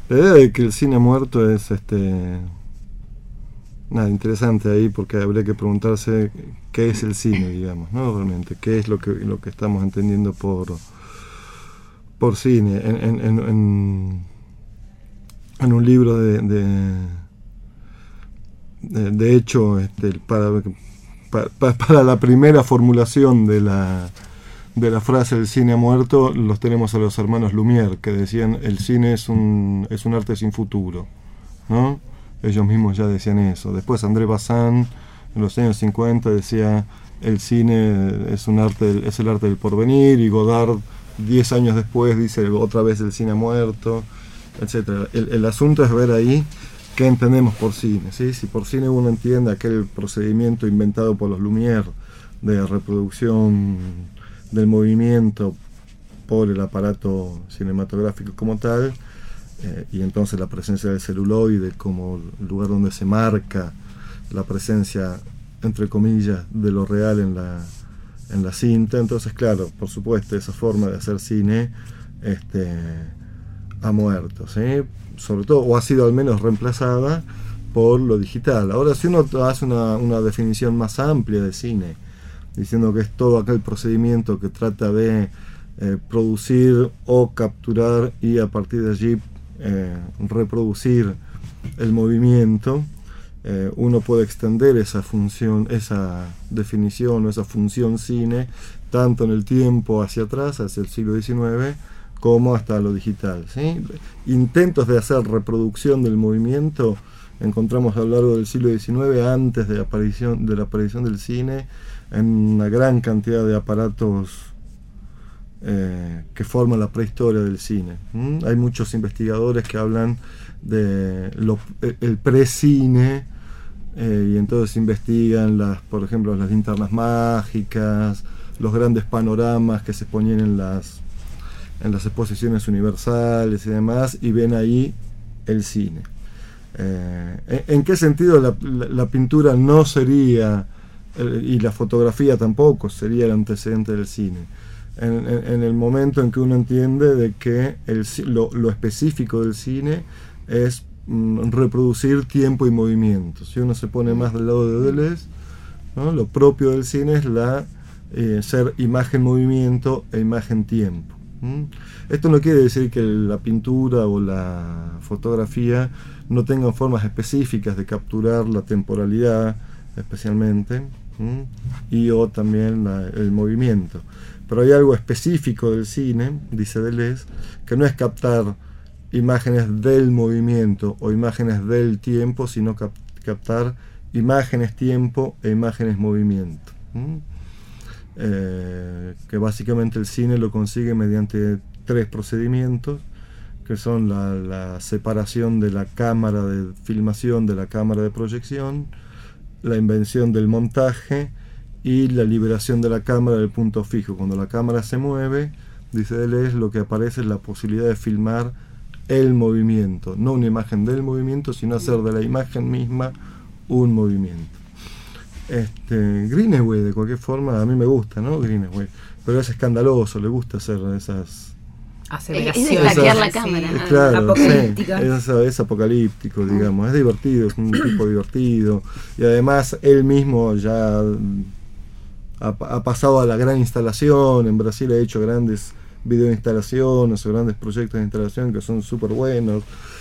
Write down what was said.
La idea de que el cine muerto es nada interesante ahí, porque habría que preguntarse qué es el cine, digamos, ¿no? Realmente, qué es lo que estamos entendiendo por cine. En un libro de hecho, para la primera formulación de la frase del cine muerto, los tenemos a los hermanos Lumière, que decían el cine es un arte sin futuro, ¿no? Ellos mismos ya decían eso. Después André Bazin, en los años 50, decía el cine es el arte del porvenir, y Godard 10 años después dice otra vez el cine muerto, etcétera. El asunto es ver ahí qué entendemos por cine, ¿sí? Si por cine uno entiende aquel procedimiento inventado por los Lumière de reproducción del movimiento por el aparato cinematográfico como tal, y entonces la presencia del celuloide como lugar donde se marca la presencia, entre comillas, de lo real en la cinta. Entonces, claro, por supuesto, esa forma de hacer cine ha muerto, ¿sí? Sobre todo, o ha sido al menos reemplazada por lo digital. Ahora, si uno hace una definición más amplia de cine, diciendo que es todo aquel procedimiento que trata de producir o capturar y a partir de allí reproducir el movimiento, uno puede extender esa función, esa definición o esa función cine tanto en el tiempo hacia atrás, hacia el siglo XIX, como hasta lo digital, ¿sí? Intentos de hacer reproducción del movimiento encontramos a lo largo del siglo XIX, antes de la aparición del cine, en una gran cantidad de aparatos que forman la prehistoria del cine. Hay muchos investigadores que hablan de el pre-cine, y entonces investigan por ejemplo, las linternas mágicas, los grandes panoramas que se ponían en las exposiciones universales y demás, y ven ahí el cine. ¿En qué sentido la pintura no sería, y la fotografía tampoco sería el antecedente del cine? En el momento en que uno entiende de que lo específico del cine es reproducir tiempo y movimiento. Si uno se pone más del lado de Deleuze, ¿no? Lo propio del cine es ser imagen-movimiento e imagen-tiempo. Esto no quiere decir que la pintura o la fotografía no tengan formas específicas de capturar la temporalidad, especialmente, y o también el movimiento. Pero hay algo específico del cine, dice Deleuze, que no es captar imágenes del movimiento o imágenes del tiempo, sino captar imágenes tiempo e imágenes movimiento. Que básicamente el cine lo consigue mediante 3 procedimientos, que son la separación de la cámara de filmación de la cámara de proyección, la invención del montaje y la liberación de la cámara del punto fijo. Cuando la cámara se mueve, dice Deleuze, lo que aparece es la posibilidad de filmar el movimiento, no una imagen del movimiento, sino hacer de la imagen misma un movimiento. Greenaway, de cualquier forma, a mí me gusta, ¿no? Greenaway, pero es escandaloso, le gusta hacer esas aseveraciones. Es de la cámara. Claro, Apocalíptico. Sí, es apocalíptico, digamos, es divertido, es un tipo divertido, y además él mismo ya ha pasado a la gran instalación. En Brasil ha hecho grandes videoinstalaciones o grandes proyectos de instalación que son súper buenos.